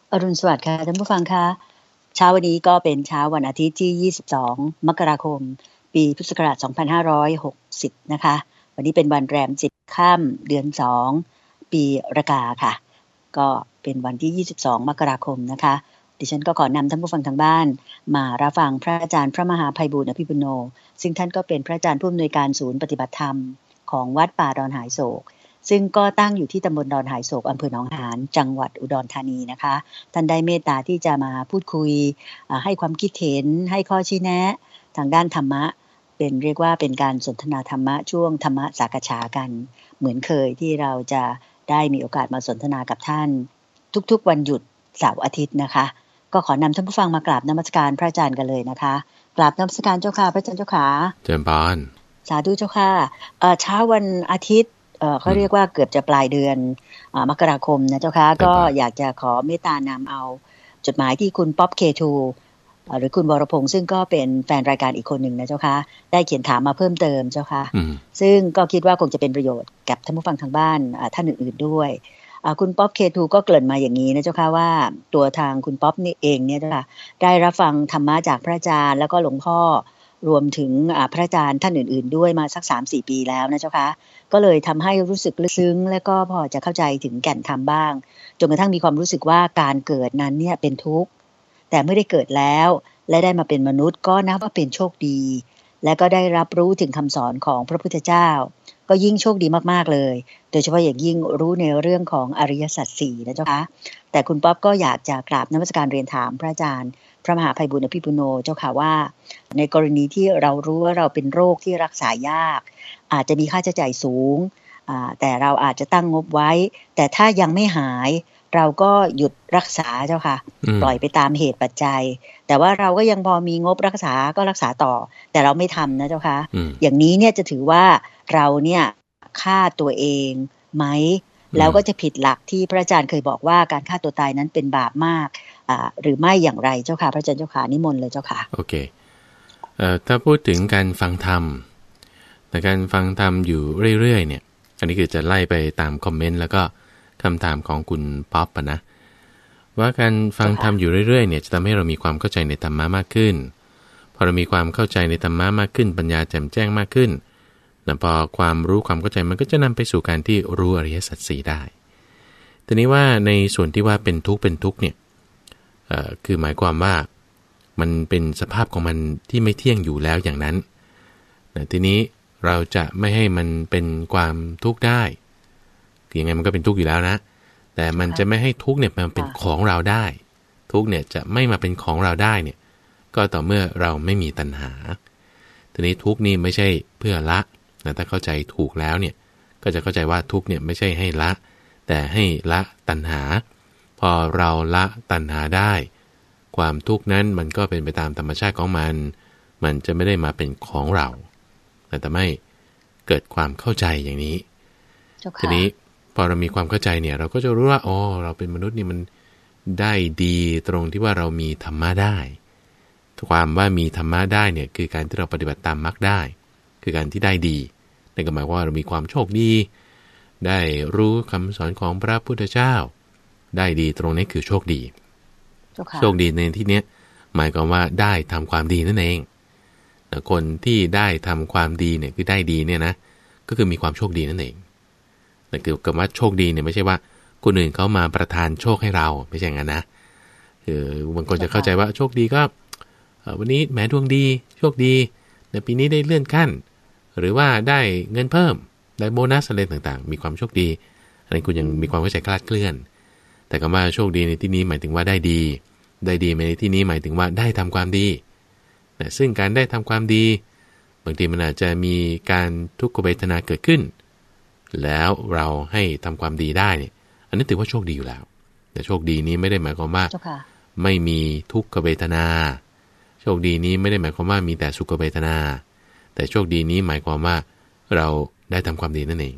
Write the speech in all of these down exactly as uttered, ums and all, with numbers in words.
อรุณสวัสดิ์ค่ะท่านผู้ฟังคะเช้าวันนี้ก็เป็นเช้าวันอาทิตย์ที่ยี่สิบสองมกราคมปีพุทธศักราชสองพันห้าร้อยหกสิบนะคะวันนี้เป็นวันแรมสิบค่ำเดือนสองปีรากาค่ะก็เป็นวันที่ยี่สิบสองมกราคมนะคะดิฉันก็ขอนำท่านผู้ฟังทางบ้านมารับฟังพระอาจารย์พระมหาไพบูลย์อภิปุโนซึ่งท่านก็เป็นพระอาจารย์ผู้อำนวยการศูนย์ปฏิบัติธรรมของวัดป่าดอนหายโศกซึ่งก็ตั้งอยู่ที่ตำบลดอนหายโศกอำเภอหนองหานจังหวัดอุดรธานีนะคะท่านได้เมตตาที่จะมาพูดคุยให้ความคิดเห็นให้ข้อชี้แนะทางด้านธรรมะเป็นเรียกว่าเป็นการสนทนาธรรมะช่วงธรรมะสักฉากันเหมือนเคยที่เราจะได้มีโอกาสมาสนทนากับท่านทุกๆวันหยุดเสาร์อาทิตย์นะคะก็ขอนำท่านผู้ฟังมากราบนมัสการพระอาจารย์กันเลยนะคะกราบนมัสการเจ้าค่ะพระอาจารย์เจ้าค่ะเจริญพรสาธุเจ้าค่ะเช้าวันอาทิตย์เอ่อเขาเรียกว่าเกือบจะปลายเดือนอ่ามกราคมนะเจ้าค่ะก็อยากจะขอเมตตานำเอาจดหมายที่คุณป๊อป เค ทู หรือคุณวรพงษ์ซึ่งก็เป็นแฟนรายการอีกคนหนึ่งนะเจ้าค่ะได้เขียนถามมาเพิ่มเติมเจ้าค่ะซึ่งก็คิดว่าคงจะเป็นประโยชน์กับท่านผู้ฟังทางบ้านท่านอื่นๆด้วยคุณป๊อป เค ทู ก็เกริ่นมาอย่างนี้นะเจ้าค่ะว่าตัวทางคุณป๊อปนี่เองเนี่ยนะคะได้รับฟังธรรมะจากพระอาจารย์แล้วก็หลวงพ่อรวมถึงพระอาจารย์ท่านอื่นๆด้วยมาสัก สามสี่ ปีแล้วนะเจ้าค่ะก็เลยทำให้รู้สึกลึกซึ้งและก็พอจะเข้าใจถึงแก่นธรรมบ้างจนกระทั่งมีความรู้สึกว่าการเกิดนั้นเนี่ยเป็นทุกข์แต่เมื่อได้เกิดแล้วและได้มาเป็นมนุษย์ก็นับว่าเป็นโชคดีและก็ได้รับรู้ถึงคำสอนของพระพุทธเจ้าก็ยิ่งโชคดีมากๆเลยโดยเฉพาะอย่างยิ่งรู้ในเรื่องของอริยสัจสี่นะเจ้าค่ะแต่คุณป๊อปก็อยากจะกราบนมัสการเรียนถามพระอาจารย์พระมหาไพบูลย์อภิปุโนเจ้าค่ะว่าในกรณีที่เรารู้ว่าเราเป็นโรคที่รักษายากอาจจะมีค่าใช้จ่ายสูงแต่เราอาจจะตั้งงบไว้แต่ถ้ายังไม่หายเราก็หยุดรักษาเจ้าค่ะปล่อยไปตามเหตุปัจจัยแต่ว่าเราก็ยังพอมีงบรักษาก็รักษาต่อแต่เราไม่ทำนะเจ้าค่ะอย่างนี้เนี่ยจะถือว่าเราเนี่ยฆ่าตัวเองไหมแล้วก็จะผิดหลักที่พระอาจารย์เคยบอกว่าการฆ่าตัวตายนั้นเป็นบาปมากหรือไม่อย่างไรเจ้าค่ะพระอาจารย์เจ้าค่ะนิมนต์เลยเจ้าค่ะโอเคเอ่อถ้าพูดถึงการฟังธรรมแต่การฟังธรรมอยู่เรื่อยๆเนี่ยอันนี้คือจะไล่ไปตามคอมเมนต์แล้วก็คำถามของคุณป๊อปนะว่าการฟังธรรมอยู่เรื่อยๆเนี่ยจะทำให้เรามีความเข้าใจในธรรมะมากขึ้นพอเรามีความเข้าใจในธรรมะมากขึ้นปัญญาแจ่มแจ้งมากขึ้นแต่พอความรู้ความเข้าใจมันก็จะนำไปสู่การที่รู้อริยสัจสี่ได้ทีนี้ว่าในส่วนที่ว่าเป็นทุกข์เป็นทุกข์เนี่ยเอ่อคือหมายความว่ามันเป็นสภาพของมันที่ไม่เที่ยงอยู่แล้วอย่างนั้นแต่ทีนี้เราจะไม่ให้มันเป็นความทุกข์ได้ยังไงมันก็เป็นทุกข์อยู่แล้วนะแต่มันจะไม่ให้ทุกข์เนี่ยมันเป็นของเราได้ทุกข์เนี่ยจะไม่มาเป็นของเราได้เนี่ยก็ต่อเมื่อเราไม่มีตัณหาทีนี้ทุกข์นี่ไม่ใช่เพื่อละแต่ถ้าเข้าใจถูกแล้วเนี่ยก็จะเข้าใจว่าทุกข์เนี่ยไม่ใช่ให้ละแต่ให้ละตัณหาพอเราละตัณหาได้ความทุกข์นั้นมันก็เป็นไปตามธรรมชาติของมันมันจะไม่ได้มาเป็นของเราแต่ทำให้เกิดความเข้าใจอย่างนี้ทีนี้พอเรามีความเข้าใจเนี่ยเราก็จะรู้ว่าอ๋อเราเป็นมนุษย์นี่มันได้ดีตรงที่ว่าเรามีธรรมะได้ความว่ามีธรรมะได้เนี่ยคือการที่เราปฏิบัติตามมรรคได้คือการที่ได้ดีนั่นก็หมายว่าเรามีความโชคดีได้รู้คำสอนของพระพุทธเจ้าได้ดีตรงนี้คือโชคดีโชคดีในที่นี้หมายความว่าได้ทำความดีนั่นเองคนที่ได้ทำความดีเนี่ยคือได้ดีเนี่ยนะก็คือมีความโชคดีนั่นเองแต่คือคำว่าโชคดีเนี่ยไม่ใช่ว่าคนอื่นเขามาประทานโชคให้เราไม่ใช่งั้นนะคือบางคนจะเข้าใจว่าโชคดีก็วันนี้แหมดวงดีโชคดีในปีนี้ได้เลื่อนขั้นหรือว่าได้เงินเพิ่มได้โบนัสอะไรต่างๆมีความโชคดีอันนี้คุณยังมีความเข้าใจคลาดเคลื่อนแต่คำว่าโชคดีในที่นี้หมายถึงว่าได้ดีได้ดีในที่นี้หมายถึงว่าได้ทำความดีนะซึ่งการได้ทำความดีบางทีมันอาจจะมีการทุกขเวทนาเกิดขึ้นแล้วเราให้ทำความดีได้เนี่ยอันนี้ถือว่าโชคดีอยู่แล้วแต่โชคดีนี้ไม่ได้หมายความว่าไม่มีทุกขเวทนาโชคดีนี้ไม่ได้หมายความว่ามีแต่สุขเวทนาแต่โชคดีนี้หมายความว่าเราได้ทำความดีนั่นเอง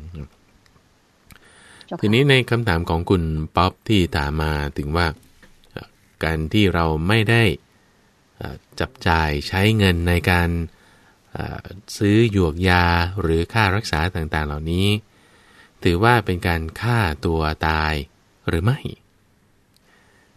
ทีนี้ในคำถามของคุณป๊อปที่ถามมาถึงว่าการที่เราไม่ได้จับจ่ายใช้เงินในการซื้อหยวกยาหรือค่ารักษาต่างๆเหล่านี้ถือว่าเป็นการฆ่าตัวตายหรือไม่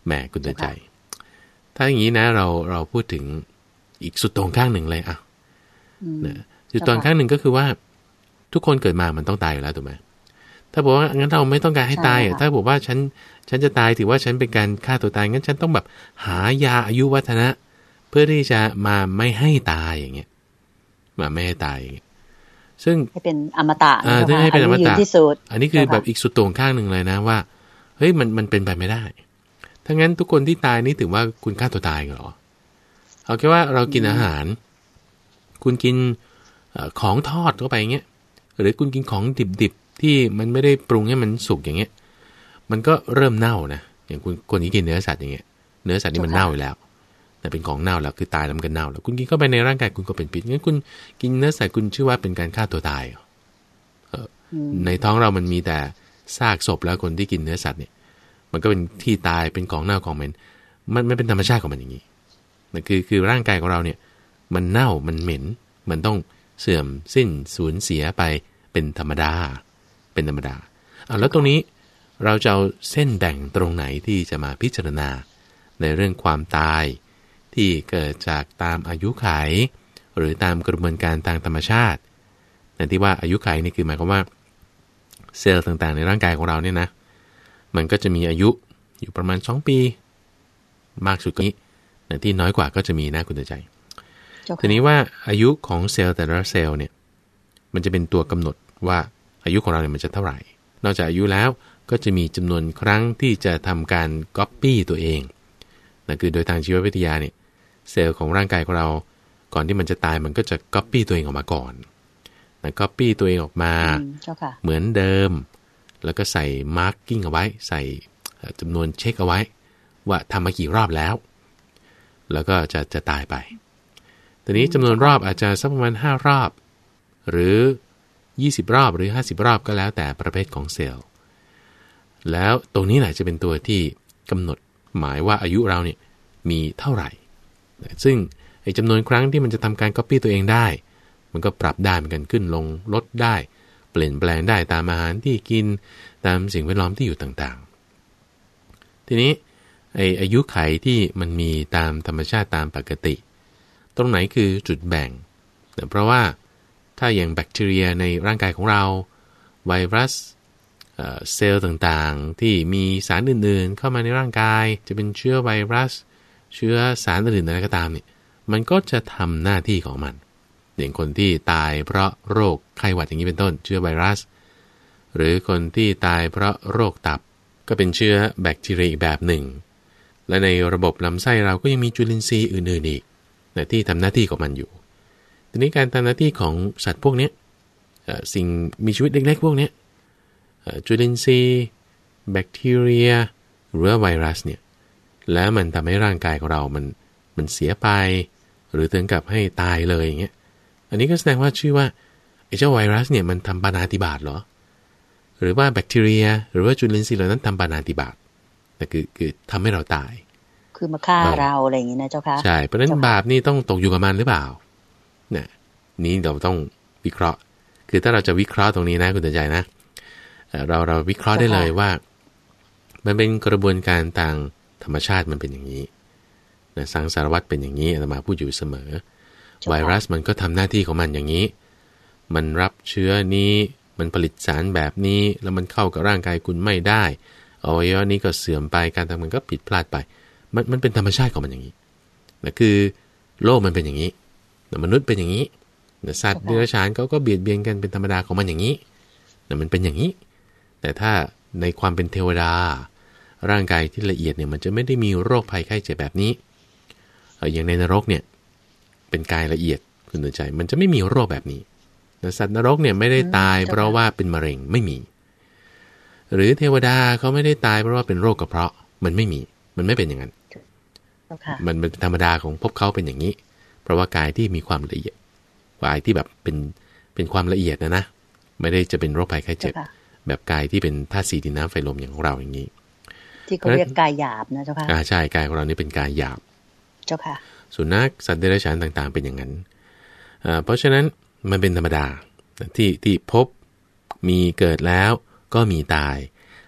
แหมคุณเตือนใจถ้าอย่างนี้นะเราเราพูดถึงอีกสุดตรงข้างหนึ่งเลยอ่ะนะสุดตรงข้างหนึ่งก็คือว่าทุกคนเกิดมามันต้องตายอยู่แล้วถูกไหมถ้าบอกว่างั้นเราไม่ต้องการให้ตายถ้าบอกว่าฉันฉันจะตายถือว่าฉันเป็นการฆ่าตัวตายงั้นฉันต้องแบบหายาอายุวัฒนะเพื่อที่จะมาไม่ให้ตายอย่างเงี้ยมาไม่ให้ตายอย่างเงี้ยซึ่งให้เป็นอมตะอ่าให้เป็นอมตะที่สุดอันนี้คือแบบอีกสุดตรงข้างหนึ่งเลยนะว่าเฮ้ยมันมันเป็นไปไม่ได้ถ้างั้นทุกคนที่ตายนี่ถือว่าคุณฆ่าตัวตายเหรอเอาแค่ว่าเรากินอาหารคุณกินของทอดเข้าไปเงี้ยหรือคุณกินของดิบๆที่มันไม่ได้ปรุงให้มันสุกอย่างเงี้ยมันก็เริ่มเน่านะอย่างคุณคนที่กินเนื้อสัตว์อย่างเงี้ยเนื้อสัตว์นี่มันเน่าอยู่แล้วแต่เป็นของเน่าแล้วคือตายแล้วมันก็เน่าแล้วคุณกินเข้าไปในร่างกายคุณก็เป็นพิษงั้นคุณกินเนื้อสัตว์คุณชื่อว่าเป็นการฆ่าตัวตายเออในท้องเรามันมีแต่ซากศพแล้วคนที่กินเนื้อสัตว์เนี่ยมันก็เป็นที่ตายเป็นของเน่าของเหม็นมันไม่เป็นธรรมชาติของมันอย่างนี้นั่นคือคือร่างกายของเราเนี่ยมันเน่ามันเหม็นมันต้องเสื่อมสิ้นสูญเสียไปเป็นธรรมดาเป็นธรรมดาอ่ะแล้วตรงนี้เราจะเอาเส้นแบ่งตรงไหนที่จะมาพิจารณาในเรื่องความตายที่เกิดจากตามอายุขัยหรือตามกระบวนการทางธรรมชาตินั่นที่ว่าอายุขัยนี่คือหมายความว่าเซลล์ต่างๆในร่างกายของเราเนี่ยนะมันก็จะมีอายุอยู่ประมาณสองปีมากสุดนี้แต่ที่น้อยกว่าก็จะมีนะคุณใจทีนี้ว่าอายุของเซลล์แต่ละเซลล์เนี่ยมันจะเป็นตัวกำหนดว่าอายุของเราเนี่ยมันจะเท่าไหร่นอกจากอายุแล้วก็จะมีจำนวนครั้งที่จะทำการก๊อปปี้ตัวเองนั่นคือโดยทางชีววิทยาเนี่ยเซลล์ของร่างกายของเราก่อนที่มันจะตายมันก็จะก๊อปปี้ตัวเองออกมาก่อนนะก๊อปปี้ตัวเองออกมาเหมือนเดิมแล้วก็ใส่มาร์กกิ้งเอาไว้ใส่จำนวนเช็คเอาไว้ว่าทำมากี่รอบแล้วแล้วก็จะจะตายไปทีนี้จำนวนรอบอาจจะสักประมาณห้ารอบหรือยี่สิบรอบหรือห้าสิบรอบก็แล้วแต่ประเภทของเซลล์แล้วตรงนี้แหละจะเป็นตัวที่กำหนดหมายว่าอายุเราเนี่ยมีเท่าไหร่ซึ่งไอ้จำนวนครั้งที่มันจะทำการ copy ตัวเองได้มันก็ปรับได้เหมือนกันขึ้นลงลดได้เปลี่ยนแปลงได้ตามอาหารที่กินตามสิ่งแวดล้อมที่อยู่ต่างๆทีนี้ไอ้อายุไขที่มันมีตามธรรมชาติตามปกติตรงไหนคือจุดแบ่งเพราะว่าถ้าอย่างแบคทีเรียในร่างกายของเราไวรัสเซลล์ต่างๆที่มีสารอื่นๆเข้ามาในร่างกายจะเป็นเชื้อไวรัสเชื้อสารอื่นๆอะไรก็ตามเนี่ยมันก็จะทำหน้าที่ของมันอย่างคนที่ตายเพราะโรคไข้หวัดอย่างนี้เป็นต้นเชื้อไวรัสหรือคนที่ตายเพราะโรคตับก็เป็นเชื้อแบคทีเรียอีกแบบหนึ่งและในระบบลำไส้เราก็ยังมีจุลินทรีย์อื่นๆอีกที่ทำหน้าที่ของมันอยู่ทีนี้การทำหน้าที่ของสัตว์พวกนี้สิ่งมีชีวิตเล็กๆพวกนี้จุลินทรีย์แบคทีเรียหรือไวรัสเนี่ยแล้วมันทำให้ร่างกายของเรามันมันเสียไปหรือถึงกับให้ตายเลยอย่างเงี้ยอันนี้ก็แสดงว่าชื่อว่าไอ้เจ้าไวรัสเนี่ยมันทำปาณาติบาตเหรอหรือว่าแบคทีเรียหรือว่าจุลินทรีย์เหล่านั้นทำปาณาติบาตแต่คือคือทำให้เราตายคือมาฆ่าเราอะไรอย่างงี้นะเจ้าค่ะใช่เพราะฉะนั้นบาปนี่ต้องตกอยู่กับมันหรือเปล่าเนี่ยนี้เราต้องวิเคราะห์คือถ้าเราจะวิเคราะห์ตรงนี้นะคุณใจนะเราเราวิเคราะห์ได้เลยว่ามันเป็นกระบวนการทางธรรมชาติมันเป็นอย่างนี้นะสังสารวัฏเป็นอย่างนี้อาตมาพูดอยู่เสมอไวรัสมันก็ทำหน้าที่ของมันอย่างนี้มันรับเชื้อนี้มันผลิตสารแบบนี้แล้วมันเข้ากับร่างกายคุณไม่ได้อวัยวะนี้ก็เสื่อมไปการทำงานก็ผิดพลาดไปมันมันเป็นธรรมชาติของมันอย่างนี้นะคือโลกมันเป็นอย่างนี้มนุษย์เป็นอย่างนี้สัตว์เดรัจฉานเขาก็เบียดเบียนกันเป็นธรรมดาของมันอย่างนี้นะมันเป็นอย่างนี้แต่ถ้าในความเป็นเทวดาร่างกายที่ละเอียดเนี่ยมันจะไม่ได้มีโรคภัยไข้เจ็บแบบนี้อย่างในนรกเนี่ยเป็นกายละเอียดคุณใจมันจะไม่มีโรคแบบนี้สัตว์นรกเนี่ยไม่ได้ตายเพราะว่าเป็นมะเร็งไม่มีหรือเทวดาเขาไม่ได้ตายเพราะว่าเป็นโรคกระเพาะมันไม่มีมันไม่เป็นอย่างนั้นมันเป็นธรรมดาของพวกเขาเป็นอย่างนี้เพราะว่ากายที่มีความละเอียดกายที่แบบเป็นเป็นความละเอียดนะนะไม่ได้จะเป็นโรคภัยไข้เจ็บแบบกายที่เป็นธาตุสี่ดินน้ำไฟลมอย่างของเราอย่างนี้ที่เขาเรียกกายหยาบนะเจ้าค่ะอ่าใช่กายของเรานี่เป็นกายหยาบเจ้าค่ะสุนัขสัตว์เดรัจฉานต่างๆเป็นอย่างนั้นอ่าเพราะฉะนั้นมันเป็นธรรมดาที่ที่พบมีเกิดแล้วก็มีตาย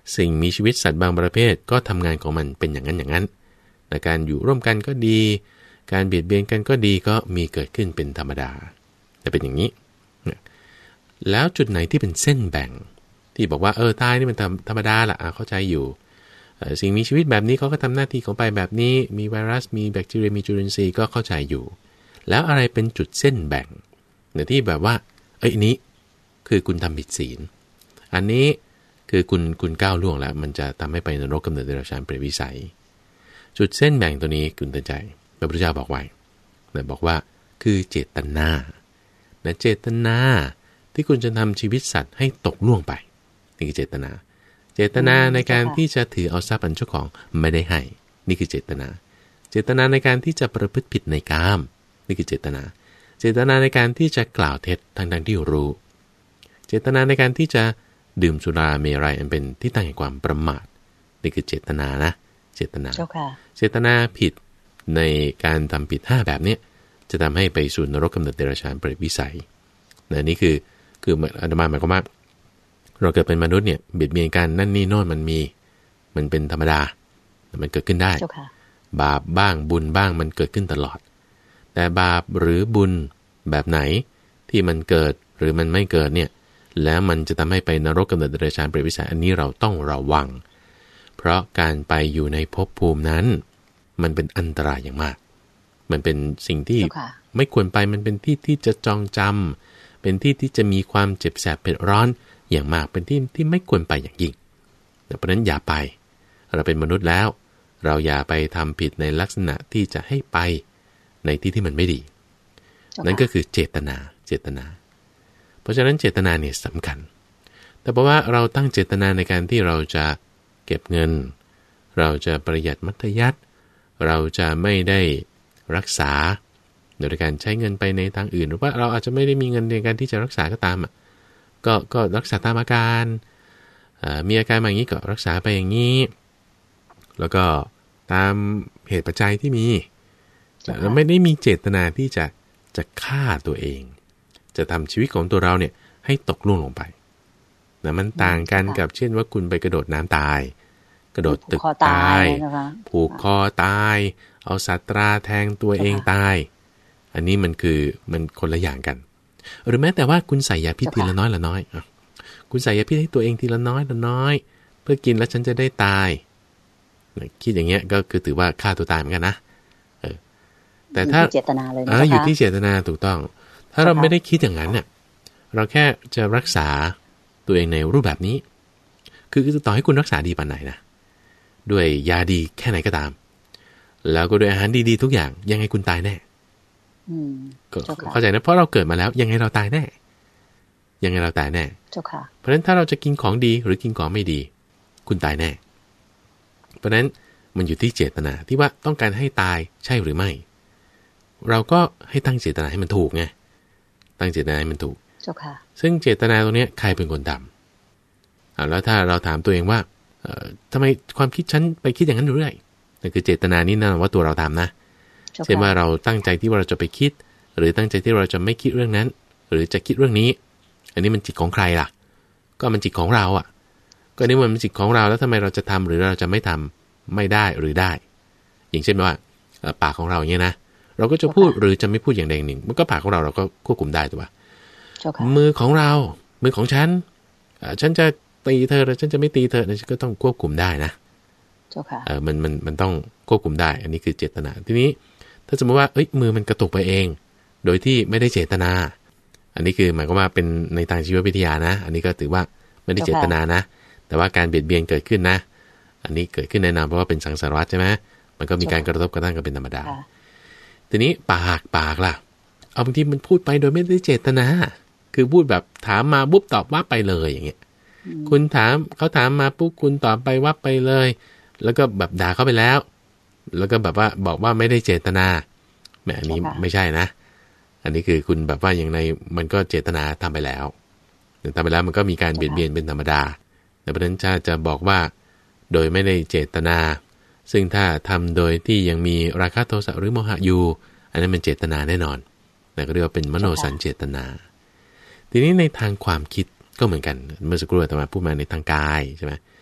สิ่งมีชีวิตสัตว์บางประเภทก็ทำงานของมันเป็นอย่างนั้นอย่างนั้นแต่การอยู่ร่วมกันก็ดีการเบียดเบียนกันก็ดีก็มีเกิดขึ้นเป็นธรรมดาแต่เป็นอย่างนี้แล้วจุดไหนที่เป็นเส้นแบ่งที่บอกว่าเออตายนี่มันธรรมดาล่ะเข้าใจอยู่สิ่งมีชีวิตแบบนี้เขาก็ทำหน้าที่ของไปแบบนี้มีไวรัสมีแบคทีเรียมีจุลินทรีย์ก็เข้าใจอยู่แล้วอะไรเป็นจุดเส้นแบ่งเนี่ยที่แบบว่าเอ้ยนี้คือคุณทำผิดศีลอันนี้คือคุณคุณก้าวล่วงแล้วมันจะทำให้ไปนรกกำเนิดเดรัจฉานเปรตวิสัยจุดเส้นแบ่งตัวนี้คุณเตือนใจพระพุทธเจ้าบอกไว้นะบอกว่าคือเจตนานะเจตนาที่คุณจะทำชีวิตสัตว์ให้ตกล่วงไปนี่คือเจตนาเจตนาในการที่จะถือเอาทรัพย์อันเจ้าของไม่ได้ให้นี่คือเจตนาเจตนาในการที่จะประพฤติผิดในกามนี่คือเจตนาเจตนาในการที่จะกล่าวเท็จทั้งทั้งที่รู้เจตนาในการที่จะดื่มสุราเมรัยอันเป็นที่ตั้งแห่งความประมาทนี่คือเจตนานะเจตนาเจตนาผิดในการทำผิดห้าแบบนี้จะทำให้ไปสู่นรกกำเนิดเดรัจฉานเปรตวิสัยนะนี่คือคืออาตมาหมายความว่าเราเกิดเป็นมนุษย์เนี่ยเบียดเบียนกันนั่นนี่โน่นมันมีมันเป็นธรรมดามันเกิดขึ้นได้บาปบ้างบุญบ้างมันเกิดขึ้นตลอดแต่บาปหรือบุญแบบไหนที่มันเกิดหรือมันไม่เกิดเนี่ยแล้วมันจะทำให้ไปนรกกำเนิดเดรัจฉานเปรตวิสัยอันนี้เราต้องระวังเพราะการไปอยู่ในภพภูมินั้นมันเป็นอันตรายอย่างมากมันเป็นสิ่งที่ไม่ควรไปมันเป็นที่ที่จะจองจำเป็นที่ที่จะมีความเจ็บแสบเผ็ดร้อนอย่างมากเป็นที่ที่ไม่ควรไปอย่างยิ่งเพราะนั้นอย่าไปเราเป็นมนุษย์แล้วเราอย่าไปทำผิดในลักษณะที่จะให้ไปในที่ที่มันไม่ดีนั่นก็คือเจตนาเจตนาเพราะฉะนั้นเจตนาเนี่ยสำคัญแต่เพราะว่าเราตั้งเจตนาในการที่เราจะเก็บเงินเราจะประหยัดมัธยัสถ์เราจะไม่ได้รักษาโดยการใช้เงินไปในทางอื่นหรือว่าเราอาจจะไม่ได้มีเงินในการที่จะรักษาก็ตามอ่ะก็ก็รักษาตามอาการมีอาการอย่างนี้ก็รักษาไปอย่างนี้แล้วก็ตามเหตุปัจจัยที่มีเราไม่ได้มีเจตนาที่จะจะฆ่าตัวเองจะทำชีวิตของตัวเราเนี่ยให้ตกล่วงลงไปนะมันต่างกันกับเช่นว่าคุณไปกระโดดน้ำตายกระโดดตึกตายผูกคอตายเอาสัตราแทงตัวเองตายอันนี้มันคือมันคนละอย่างกันหรือแม้แต่ว่าคุณใส่ยาพิษทีละน้อยละน้อยอ่ะคุณใส่ยาพิษให้ตัวเองทีละน้อยละน้อยเพื่อกินแล้วฉันจะได้ตายคิดอย่างเงี้ยก็คือถือว่าฆ่าตัวตายเหมือนกันนะเออแต่ถ้าเจตนาเลยนะอยู่ที่เจตนาถูกต้องถ้าเราไม่ได้คิดอย่างนั้นเนี่ยเราแค่จะรักษาตัวเองในรูปแบบนี้คือต่อให้คุณรักษาดีปานไหนนะด้วยยาดีแค่ไหนก็ตามแล้วก็ด้วยอาหารดีๆทุกอย่างยังไงคุณตายแน่ก็เข้าใจนะเพราะเราเกิดมาแล้วยังไงเราตายแน่ยังไงเราตายแน่เพราะฉะนั้นถ้าเราจะกินของดีหรือกินของไม่ดีคุณตายแน่เพราะฉะนั้นมันอยู่ที่เจตนาที่ว่าต้องการให้ตายใช่หรือไม่เราก็ให้ตั้งเจตนาให้มันถูกไงตั้งเจตนาให้มันถูกซึ่งเจตนาตรงนี้ใครเป็นคนทำแล้วถ้าเราถามตัวเองว่าทำไมความคิดฉันไปคิดอย่างนั้นเรื่อยนั่นคือเจตนานี่นะว่าตัวเราทำนะเช่นว่าเราตั้งใจที่ว่าเราจะไปคิดหรือตั้งใจที่เราจะไม่คิดเรื่องนั้นหรือจะคิดเรื่องนี้อันนี้มันจิตของใครล่ะก็มันจิตของเราอ่ะก็นี่มันเป็นจิตของเราแล้วทำไมเราจะทำหรือเราจะไม่ทำไม่ได้หรือได้อย่างเช่นว่าปากของเราอย่างเงี้ยนะเราก็จะพูดหรือจะไม่พูดอย่างใดอย่างหนึ่งมันก็ปากของเราเราก็ควบคุมได้ถูกป่ะมือของเรามือของฉันฉันจะตีเธอหรือฉันจะไม่ตีเธอฉันก็ต้องควบคุมได้นะเออมันมันมันต้องควบคุมได้อันนี้คือเจตนาทีนี้ถ้าสมมติว่าเอ้ยมือมันกระตุกไปเองโดยที่ไม่ได้เจตนาอันนี้คือหมายความว่าเป็นในทางชีววิทยานะอันนี้ก็ถือว่าไม่ได้เจตนานะแต่ว่าการเบียดเบียนเกิดขึ้นนะอันนี้เกิดขึ้นแน่นอนเพราะว่าเป็นสังสารวัฏใช่ไหมมันก็มีการกระทบกระทั่งกันเป็นธรรมดาทีนี้ปากปากล่ะเอาบางทีมันพูดไปโดยไม่ได้เจตนาคือพูดแบบถามมาปุ๊บตอบว่าไปเลยอย่างเงี้ยคุณถามเขาถามมาปุ๊บคุณตอบไปว่าไปเลยแล้วก็แบบด่าเขาไปแล้วแล้วก็แบบว่าบอกว่าไม่ได้เจตนาแหมอันนี้ไม่ใช่นะอันนี้คือคุณแบบว่าอย่างในมันก็เจตนาทำไปแล้วทำไปแล้วมันก็มีการเบียดเบียนเป็นธรรมดาแต่ประเด็นจะจะบอกว่าโดยไม่ได้เจตนาซึ่งถ้าทำโดยที่ยังมีราคะโทสะหรือโมหะอยู่อันนั้นเป็นเจตนาแน่นอนแต่ก็เรียกว่าเป็นมโนสัญเจตนาทีนี้ในทางความคิดก็เหมือนกันเมื่อสักครู่อาตมาพูดมาในทางกายใช่ไหม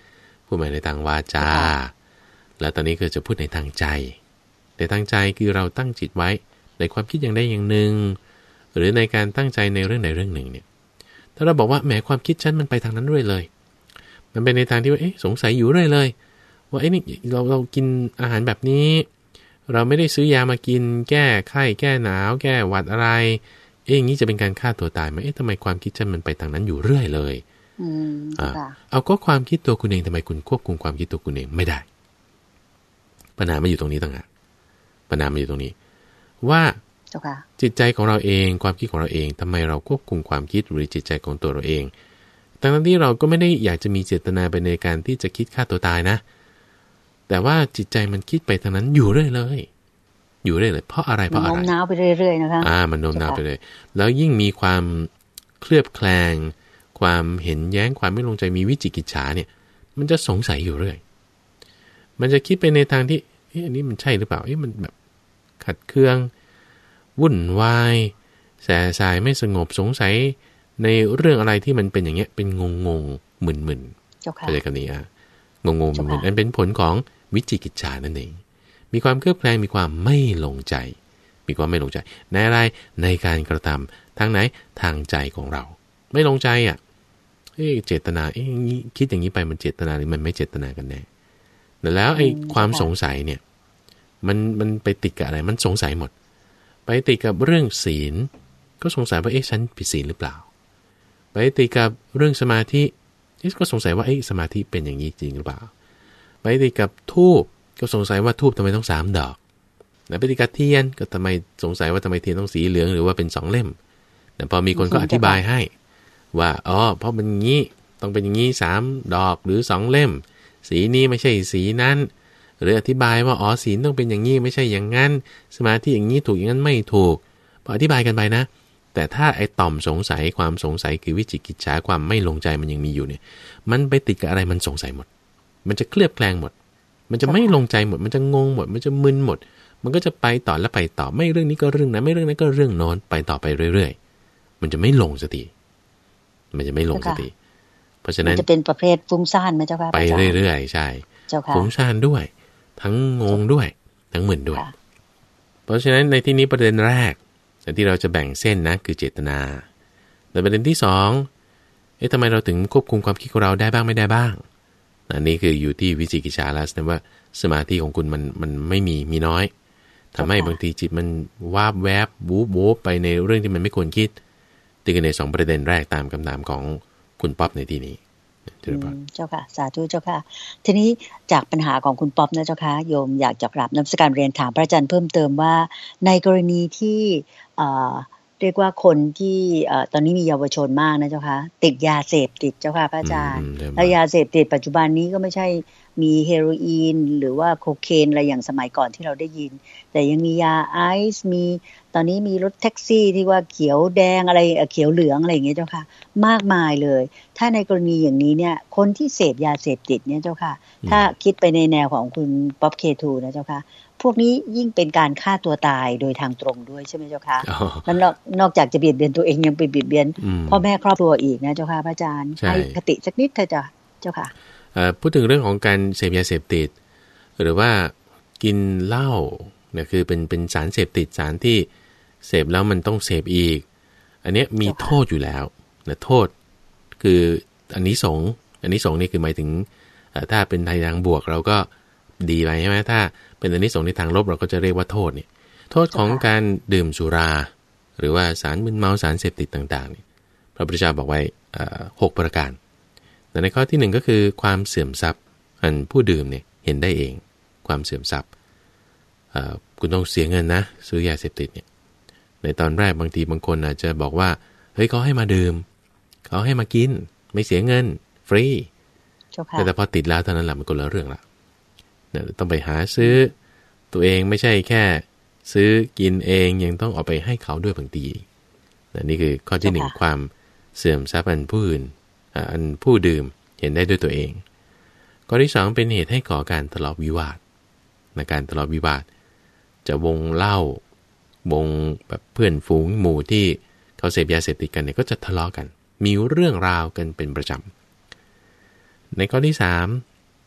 พูดมาในทางวาจาแล้วตอนนี้ก็จะพูดในทางใจในทางใจคือเราตั้งจิตไว้ในความคิดอย่างใดอย่างหนึ่งหรือในการตั้งใจในเรื่องใดเรื่องหนึ่งเนี่ยถ้าเราบอกว่าแหมความคิดฉันมันไปทางนั้นเรื่อยเลยมันเป็นในทางที่ว่าเอ๊ะสงสัยอยู่เรื่อยเลยว่าเอ๊ะนี่เราเรากินอาหารแบบนี้เราไม่ได้ซื้อยามากินแก้ไข้แก้หนาวแก้หวัดอะไรเอ๊ะอย่างนี้จะเป็นการฆ่าตัวตายไหมเอ๊ะทำไมความคิดฉันมันไปทางนั้นอยู่เรื่อยเลยอืมอ่าเอาก็ความคิดตัวคุณเองทำไมคุณควบคุมความคิดตัวคุณเองไม่ได้ปัญหามันอยู่ตรงนี้ต่างหากปัญหามันอยู่ตรงนี้ว่าจิตใจของเราเองความคิดของเราเองทำไมเราควบคุมความคิดหรือจิตใจของตัวเราเองทั้งที่เราก็ไม่ได้อยากจะมีเจตนาไปในการที่จะคิดฆ่าตัวตายนะแต่ว่าจิตใจมันคิดไปทางนั้นอยู่เรื่อยเลยอยู่เรื่อยเลยเพราะอะไรเพราะอะไรมันโน้มน้าวไปเรื่อยๆนะคะอ่ามันโน้มน้าวไปเลยแล้วยิ่งมีความเคลือบแคลงความเห็นแย้งความไม่ลงใจมีวิจิกิจฉาเนี่ยมันจะสงสัยอยู่เรื่อยมันจะคิดไปในทางที่เอ๊ะอันนี้มันใช่หรือเปล่าเอ๊ะมันแบบขัดเคืองวุ่นวายแสสายไม่สงบสงสัยในเรื่องอะไรที่มันเป็นอย่างเงี้ยเป็นงงงมึนมึนเข้าใจกันนี้อ่ะงงงมึนมึนอันเป็นผลของวิจิกิจฉานั่นเองมีความเคลือบแคลงมีความไม่ลงใจมีความไม่ลงใจในอะไรในการกระทำทางไหนทางใจของเราไม่ลงใจอ่ะเอ๊ะเจตนาเอ๊ะคิดอย่างนี้ไปมันเจตนาหรือมันไม่เจตนากันแน่แต่แล้วไอ้ความสงสัยเนี่ยมันมันไปติดกับอะไรมันสงสัยหมดไปติดกับเรื่องศีลก็สงสัยว่าเอ๊ะฉันผิดศีลหรือเปล่าไปติดกับเรื่องสมาธิก็สงสัยว่าเอ๊ะสมาธิเป็นอย่างนี้จริงหรือเปล่าไปติดกับธูปก็สงสัยว่าธูปทำไมต้องสามดอกแล้วไปติดกับเทียนก็ทำไมสงสัยว่าทำไมเทียนต้องสีเหลืองหรือว่าเป็นสองเล่มแต่พอมีคนก็อธิบายให้ว่าอ๋อเพราะมันงี้ต้องเป็นอย่างนี้สามดอกหรือสองเล่มสีนี้ไม่ใช่สีนั้นหรืออธิบายว่าอ๋อศีลต้องเป็นอย่างนี้ไม่ใช่อย่างนั้นสมาธิอย่างนี้ถูกอย่างนั้นไม่ถูกพออธิบายกันไปนะแต่ถ้าไอ้ต่อมสงสัยความสงสัยคือวิจิกิจฉาความไม่ลงใจมันยังมีอยู่เนี่ยมันไปติดกับอะไรมันสงสัยหมดมันจะเคลือบแคลงหมดมันจะไม่ลงใจหมดมันจะงงหมดมันจะมึนหมดมันก็จะไปต่อแล้วไปต่อไม่เรื่องนี้ก็เรื่องนั้นไม่เรื่องนั้นก็เรื่องโน้นไปต่อไปเรื่อยๆมันจะไม่ลงสักทีมันจะไม่ลงสักทีเพราะฉะนั้นจะเป็นประเภทฟุ้งซ่านไหมเจ้าค่ะไปเรื่อยๆใช่ฟุ้งซ่านด้วยทั้งงงด้วยทั้งมึนด้วยเพราะฉะนั้นในที่นี้ประเด็นแรกที่เราจะแบ่งเส้นนะคือเจตนาแต่ประเด็นที่สองเอ๊ะทำไมเราถึงควบคุมความคิดของเราได้บ้างไม่ได้บ้างอันนี้คืออยู่ที่วิจิกิจฉาแล้วนะว่าสมาธิของคุณมันมันไม่มีมีน้อยทำให้บางทีจิตมันวาบแวบบู๊โบ๊ไปในเรื่องที่มันไม่ควรคิดตีกันในสองประเด็นแรกตามคำถามของคุณป๊อปในที่นี้เจ้าค่ะสาธุเจ้าค่ะทีนี้จากปัญหาของคุณป๊อปนะเจ้าค่ะโยมอยากจะกราบนมัสการเรียนถามพระอาจารย์เพิ่มเติมว่าในกรณีที่เรียกว่าคนที่ตอนนี้มีเยาวชนมากนะเจ้าค่ะติดยาเสพติดเจ้าค่ะพระอาจารย์แล้วยาเสพติดปัจจุบันนี้ก็ไม่ใช่มีเฮโรอีนหรือว่าโคเคนอะไรอย่างสมัยก่อนที่เราได้ยินแต่ยังมียาไอซ์มีตอนนี้มีรถแท็กซี่ที่ว่าเขียวแดงอะไรเขียวเหลืองอะไรอย่างเงี้ยเจ้าค่ะมากมายเลยถ้าในกรณีอย่างนี้เนี่ยคนที่เสพยาเสพติดเนี่ยเจ้าค่ะถ้าคิดไปในแนวของคุณป๊อปเคทูนะเจ้าค่ะพวกนี้ยิ่งเป็นการฆ่าตัวตายโดยทางตรงด้วยใช่ไหมเจ้าค่ะแล้วนอกจากจะเบียดเบียนตัวเองยังไปเบียดเบียนพ่อแม่ครอบครัวอีกนะเจ้าค่ะพระอาจารย์ให้คติสักนิดเถอะจ้ะเจ้าค่ะพูดถึงเรื่องของการเสพยาเสพติดหรือว่ากินเหล้าเนี่ยคือเป็นเป็นสารเสพติดสารที่เสพแล้วมันต้องเสพอีกอันนี้มีโทษอยู่แล้วนะโทษคืออันนี้สงอันนี้สงนี่คือหมายถึงถ้าเป็นทางบวกเราก็ดีไปใช่ไหมถ้าเป็นอันนี้สงในทางลบเราก็จะเรียกว่าโทษเนี่ยโทษของการดื่มสุราหรือว่าสารมึนเมาสารเสพติดต่างๆนี่พระพุทธเจ้าบอกไว้หกประการแต่ในข้อที่หนึ่งก็คือความเสื่อมทรัพย์อันผู้ดื่มเนี่ยเห็นได้เองความเสื่อมทรัพย์คุณต้องเสียเงินนะซื้อยาเสพติดเนี่ยในตอนแรกบางทีบางคนอาจจะบอกว่าเฮ้ยเขาให้มาดื่มเขาให้มากินไม่เสียเงินฟรีแต่พอติดแล้วเท่านั้นแหละมันก็ละเรื่องละต้องไปหาซื้อตัวเองไม่ใช่แค่ซื้อกินเองยังต้องเอาไปให้เขาด้วยบางทีนี่คือข้อที่หนึ่งความเสื่อมทรัพย์อันผู้อื่นอันผู้ดื่มเห็นได้ด้วยตัวเองข้อที่สองเป็นเหตุให้ก่อการทะเลาะวิวาทในการทะเลาะวิวาทจะวงเล่าวงแบบเพื่อนฝูงหมู่ที่เขาเสพยาเสพติดกันเนี่ยก็จะทะเลาะกันมีเรื่องราวกันเป็นประจำในข้อที่สาม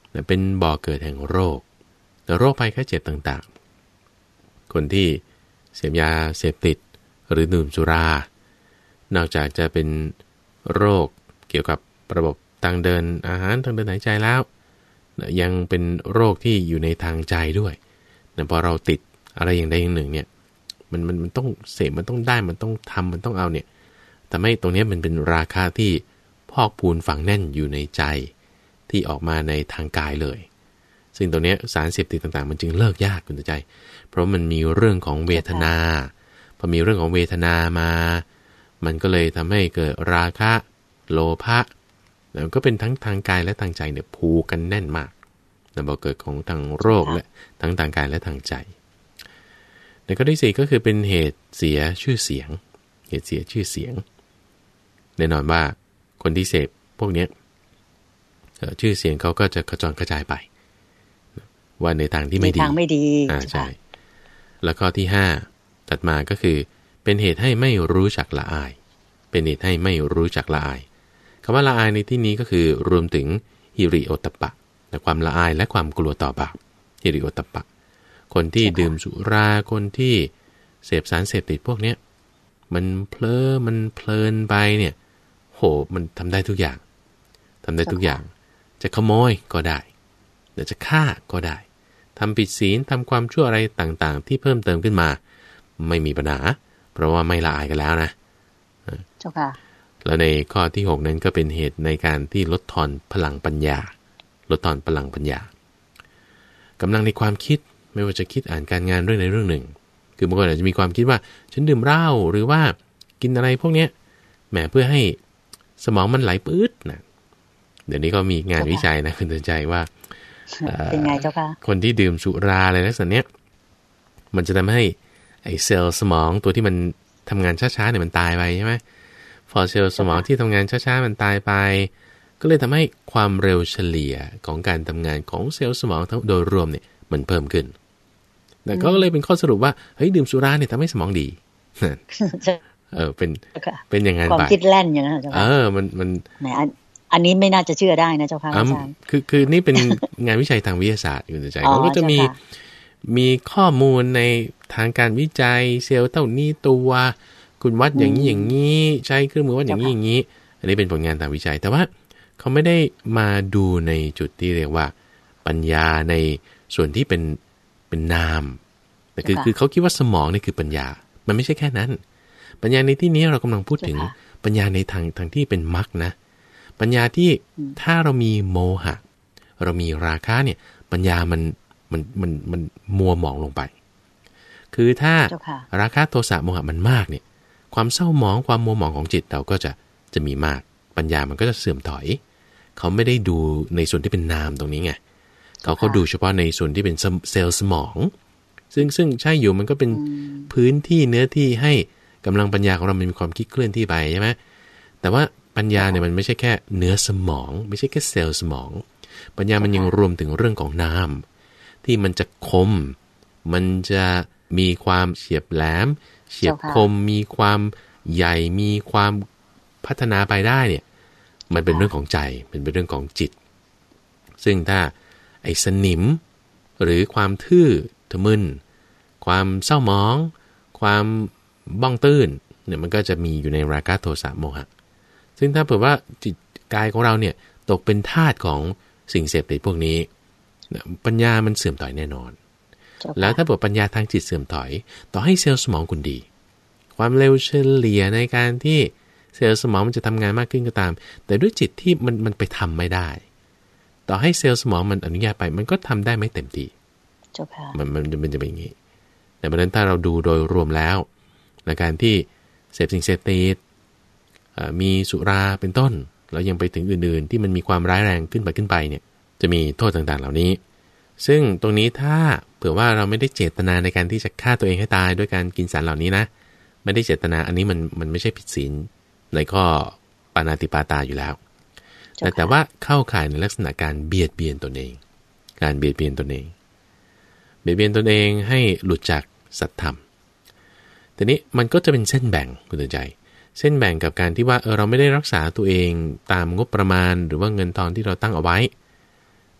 เป็นบ่อเกิดแห่งโรคแต่โรคภัยไข้เจ็บต่างๆคนที่เสพยาเสพติดหรือดื่มสุรานอกจากจะเป็นโรคเกี่ยวกับระบบทางเดินอาหารทางเดินหายใจแล้วยังเป็นโรคที่อยู่ในทางใจด้วยแต่พอเราติดอะไรอย่างใดอย่างหนึ่งเนี่ยมันมันมันต้องเสพมันต้องได้มันต้องทำมันต้องเอาเนี่ยทำให้ตรงนี้มันเป็นราคาที่พอกพูนฝังแน่นอยู่ในใจที่ออกมาในทางกายเลยซึ่งตรงนี้สารเสพติดต่างๆมันจึงเลิกยากคุณใจเพราะมันมีเรื่องของเวทนาพอมีเรื่องของเวทนามามันก็เลยทำให้เกิดราคะโลภะแล้วก็เป็นทั้งทางกายและทางใจเนี่ยผูกกันแน่นมากแต่พอเกิดของทางโรคและทั้งทางกายและทางใจในข้อที่สี่ก็คือเป็นเหตุเสียชื่อเสียงเหตุเสียชื่อเสียงแน่นอนว่าคนที่เสพพวกนี้ชื่อเสียงเขาก็จะกระจรกระจายไปว่าในทางที่ไม่ดีทางไม่ดีอ่าใช่แล้วข้อที่ห้าถัดมาก็คือเป็นเหตุให้ไม่รู้จักละอายเป็นเหตุให้ไม่รู้จักละอายคำว่าละอายในที่นี้ก็คือรวมถึงฮิริโอตตัปปะความละอายและความกลัวต่อบาปฮิริโอตตัปปะคนที่ดื่มสุราคนที่เสพสารเสพติดพวกนี้มันเพลอมันเพลินไปเนี่ยโหมันทำได้ทุกอย่างทำได้ทุกอย่างจะขโมยก็ได้หรือจะฆ่าก็ได้ทำผิดศีลทำความชั่วอะไรต่างๆที่เพิ่มเติมขึ้นมาไม่มีปัญหาเพราะว่าไม่ละอายกันแล้วนะเจ้าค่ะแล้วในข้อที่หกนั้นก็เป็นเหตุในการที่ลดทอนพลังปัญญาลดทอนพลังปัญญากำลังในความคิดไม่ว่าจะคิดอ่านการงานเรื่องใดเรื่องหนึ่งคือบางคนอาจจะมีความคิดว่าฉันดื่มเหล้าหรือว่ากินอะไรพวกเนี้ยแหมเพื่อให้สมองมันไหลปื๊ดนะเดี๋ยวนี้ก็มีงานวิจัยนะคุณเตือนใจว่าเป็นไงเจ้าค่ะคนที่ดื่มสุราอะไรลักษณะเนี้ยมันจะทำให้ไอ้เซลล์สมองตัวที่มันทำงานช้าๆเนี่ยมันตายไปใช่ไหมพอเซลล์สมองที่ทำงานช้าๆมันตายไปก็เลยทำให้ความเร็วเฉลี่ยของการทำงานของเซลล์สมองทั้งโดยรวมเนี่ยมันเพิ่มขึ้นแต่ก็เลยเป็นข้อสรุปว่าเฮ้ยดื่มสุราเนี่ยทำให้สมองดีเออเป็นเป็นอย่างนั้นไปความคิดแล่นอย่างนั้นเจ้าค่ะเออมันมันอันนี้ไม่น่าจะเชื่อได้นะเจ้าค่ะอาจารย์คือคือนี่เป็นงานวิจัยทางวิทยาศาสตร์อยู่ในใจเขาก็จะมีมีข้อมูลในทางการวิจัยเซลล์เท่านี้ตัวคุณวัดอย่างนี้อย่างนี้ใช้เครื่องมือวัดอย่างนี้อย่างนี้อันนี้เป็นผลงานทางวิจัยแต่ว่าเขาไม่ได้มาดูในจุดที่เรียกว่าปัญญาในส่วนที่เป็นเป็นนามแต่คือคือเขาคิดว่าสมองนี่คือปัญญามันไม่ใช่แค่นั้นปัญญาในที่นี้เรากำลังพูดถึงปัญญาในทางทางที่เป็นมรรคนะปัญญาที่ถ้าเรามีโมหะเรามีราคะเนี่ยปัญญามันมันมันมันมัวหมองลงไปคือถ้าราคะโทสะโมหะมันมากเนี่ยความเศร้าหมองความมัวหมองของจิตเราก็จะจะมีมากปัญญามันก็จะเสื่อมถอยเขาไม่ได้ดูในส่วนที่เป็นนามตรงนี้ไงเขาเขาดูเฉพาะในส่วนที่เป็นเซลล์สมองซึ่งซึ่งใช่อยู่มันก็เป็นพื้นที่เนื้อที่ให้กำลังปัญญาของเรามันมีความคิดเคลื่อนที่ไปใช่ไหมแต่ว่าปัญญาเนี่ยมันไม่ใช่แค่เนื้อสมองไม่ใช่แค่เซลล์สมองปัญญามันยังรวมถึงเรื่องของนามที่มันจะคมมันจะมีความเฉียบแหลมเฉียบคมมีความใหญ่มีความพัฒนาไปได้เนี่ยมันเป็นเรื่องของใจเป็นเป็นเรื่องของจิตซึ่งถ้าไอ้สนิมหรือความทื่อทะมึนความเศร้าหมองความบ้องตื้นเนี่ยมันก็จะมีอยู่ในราคะโทสะโมหะซึ่งถ้าเผื่อว่าจิตกายของเราเนี่ยตกเป็นทาสของสิ่งเสพติดพวกนี้ปัญญามันเสื่อมถอยแน่นอนแล้วถ้าเผื่อปัญญาทางจิตเสื่อมถอยต่อให้เซลล์สมองคุณดีความเร็วเฉลี่ยในการที่เซลล์สมองมันจะทำงานมากขึ้นก็ตามแต่ด้วยจิตที่มันมันไปทำไม่ได้ต่อให้เซลล์สมองมันอนุญาตไปมันก็ทำได้ไม่เต็มที่มันมันมันจะเป็นอย่างนี้แต่เพราะนั้นถ้าเราดูโดยรวมแล้วในการที่เสพสิ่งเสพติดมีสุราเป็นต้นแล้วยังไปถึงอื่นๆที่มันมีความร้ายแรงขึ้นไปขึ้นไปเนี่ยจะมีโทษต่างๆเหล่านี้ซึ่งตรงนี้ถ้าเผื่อว่าเราไม่ได้เจตนาในการที่จะฆ่าตัวเองให้ตายด้วยการกินสารเหล่านี้นะไม่ได้เจตนาอันนี้มันมันไม่ใช่ผิดศีลในข้อปาณาติปาตาอยู่แล้วแต่แต่ว่าเข้าข่ายในลักษณะการเบียดเบียนตนเองการเบียดเบียนตนเองเบียดเบียนตนเองให้หลุดจากสัตธรรมทีนี้มันก็จะเป็นเส้นแบ่งคุณเตือนใจเส้นแบ่งกับการที่ว่าเออเราไม่ได้รักษาตัวเองตามงบประมาณหรือว่าเงินทองที่เราตั้งเอาไว้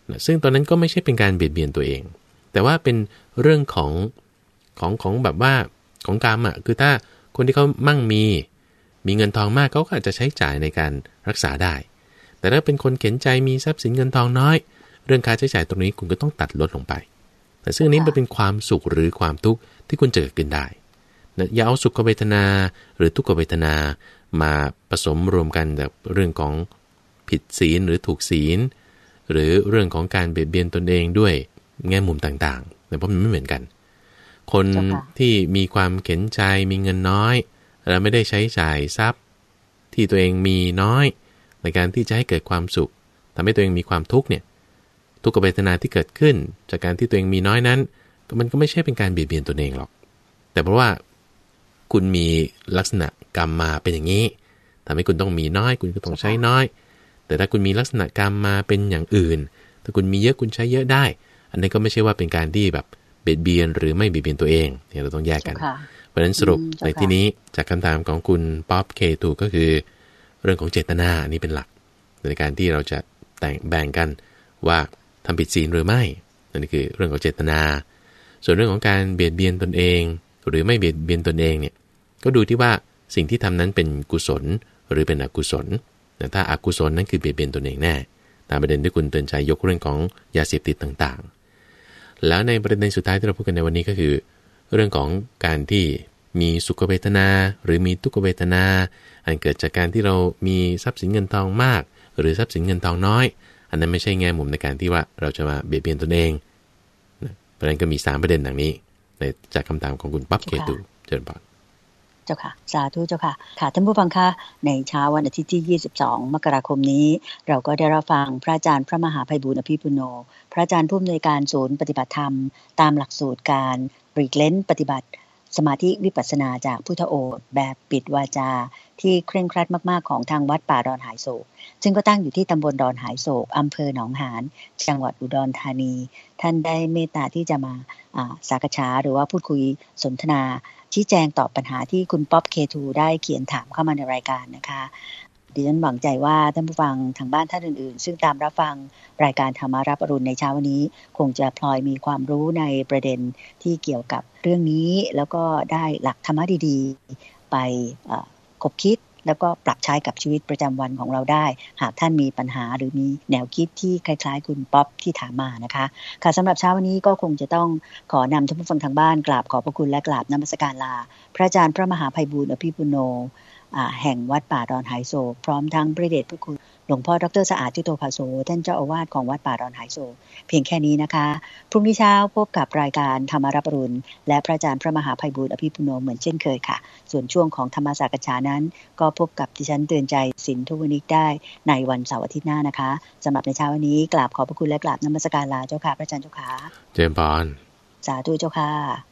ซึ่งตอนนั้นก็ไม่ใช่เป็นการเบียดเบียนตัวเองแต่ว่าเป็นเรื่องของของของแบบว่าของกรรมอ่ะคือถ้าคนที่เขามั่งมีมีเงินทองมากเขาก็อาจจะใช้จ่ายในการรักษาได้แต่ถ้าเป็นคนเข็ญใจมีทรัพย์สินเงินทองน้อยเรื่องค่าใช้จ่ายตรงนี้คุณก็ต้องตัดลดลงไปแต่ซึ่งอันนี้มันเป็นความสุขหรือความทุกข์ที่คุณจะเกิดขึ้นได้นะอย่าเอาสุขเวทนาหรือทุกขเวทนามาผสมรวมกันจากเรื่องของผิดศีลหรือถูกศีลหรือเรื่องของการเบียดเบียนตนเองด้วยแง่มุมต่างๆแต่เพราะมันไม่เหมือนกันคนที่มีความเข็ญใจมีเงินน้อยและไม่ได้ใช้จ่ายทรัพย์ที่ตัวเองมีน้อยในการที่จะให้เกิดความสุขทำให้ตัวเองมีความทุกข์เนี่ยทุกขเวทนาที่เกิดขึ้นจากการที่ตัวเองมีน้อยนั้นมันก็ไม่ใช่เป็นการเบียดเบียนตนเองหรอกแต่เพราะว่าคุณมีลักษณะกรรมมาเป็นอย่างนี้ทำให้คุณต้องมีน้อยคุณก็ต้องใช้น้อยแต่ถ้าคุณมีลักษณะกรรมมาเป็นอย่างอื่นถ้าคุณมีเยอะคุณใช้เยอะได้อันนี้ก็ไม่ใช่ว่าเป็นการที่แบบเบียดเบียนหรือไม่เบียดเบียนตัวเองเนี่ยเราต้องแยกกันเพราะฉะนั้นสรุปในที่นี้จากคำถามของคุณป๊อปเคทูก็คือเรื่องของเจตนาอันนี้เป็นหลักในการที่เราจะแต่งแบ่งกันว่าทำผิดศีลหรือไม่นั่นคือเรื่องของเจตนาส่วนเรื่องของการเบียดเบียนตนเองหรือไม่เบียดเบียนตนเองเนี่ยก็ดูที่ว่าสิ่งที่ทำนั้นเป็นกุศลหรือเป็นอกุศลแต่ถ้าอกุศลนั้นคือเบียดเบียนตนเองแน่ตามประเด็นที่คุณเตือนใจยกเรื่องของยาเสพติดต่างๆแล้วในประเด็นสุดท้ายที่เราพูดกันในวันนี้ก็คือเรื่องของการที่มีสุขเวทนาหรือมีทุกขเวทนาอันเกิดจากการที่เรามีทรัพย์สินเงินทองมากหรือทรัพย์สินเงินทองน้อยอันนั้นไม่ใช่แง่มุมในการที่ว่าเราจะมาเบียดเบียนตนเองเพราะฉะนั้นก็มีสามประเด็นดังนี้ในจากคำถามของคุณป๊อปเคตูเชิญปอนเจ้าค่ะสาธุเจ้าค่ะค่ะท่านผู้ฟังคะในเช้าวันอาทิตย์ที่ยี่สิบสองมกราคมนี้เราก็ได้รับฟังพระอาจารย์พระมหาไพบูลย์อภิปุโนพระอาจารย์ผู้อำนวยการศูนย์ปฏิบัติธรรมตามหลักสูตรการปลีกเล้นปฏิบัติสมาธิวิปัสสนาจากพุทธโอษฐ์แบบปิดวาจาที่เคร่งครัดมากๆของทางวัดป่าดอนหายโศกซึ่งก็ตั้งอยู่ที่ตำบลดอนหายโศกอำเภอหนองหานจังหวัดอุดรธานีท่านได้เมตตาที่จะมาสักษาหรือว่าพูดคุยสนทนาชี้แจงตอบปัญหาที่คุณป๊อปเคทูได้เขียนถามเข้ามาในรายการนะคะดิฉันหวังใจว่าท่านผู้ฟังทางบ้านท่านอื่นๆซึ่งตามรับฟังรายการธรรมารับอรุณในเช้าวันนี้คงจะพลอยมีความรู้ในประเด็นที่เกี่ยวกับเรื่องนี้แล้วก็ได้หลักธรรมะดีๆไปคบคิดแล้วก็ปรับใช้กับชีวิตประจำวันของเราได้หากท่านมีปัญหาหรือมีแนวคิดที่คล้ายๆคุณป๊อปที่ถามมานะคะค่ะสำหรับเช้าวันนี้ก็คงจะต้องขอนำท่านผู้ฟังทางบ้านกราบขอบพระคุณและกราบนมัสการลาพระอาจารย์พระมหาไพบูลย์อภิปุโนแห่งวัดป่าดอนหายโศกพร้อมทั้งพระเดชพระคุณหลวงพ่อดร.สะอาดจิโตภาโสท่านเจ้าอาวาสของวัดป่าดอนหายโศกเพียงแค่นี้นะคะพรุ่งนี้เช้าพบกับรายการธรรมารับอรุณและพระอาจารย์พระมหาไพบูลย์อภิปุโนเหมือนเช่นเคยค่ะส่วนช่วงของธรรมสักษานั้นก็พบกับดิฉันเตือนใจสินทุวนิกได้ในวันเสาร์อาทิตย์หน้านะคะสำหรับในเช้าวันนี้กราบขอบพระคุณและกราบนมัสการลาเจ้าค่ะพระอาจารย์เจ้าค่ะเจริญพรสาธุเจ้าค่ะ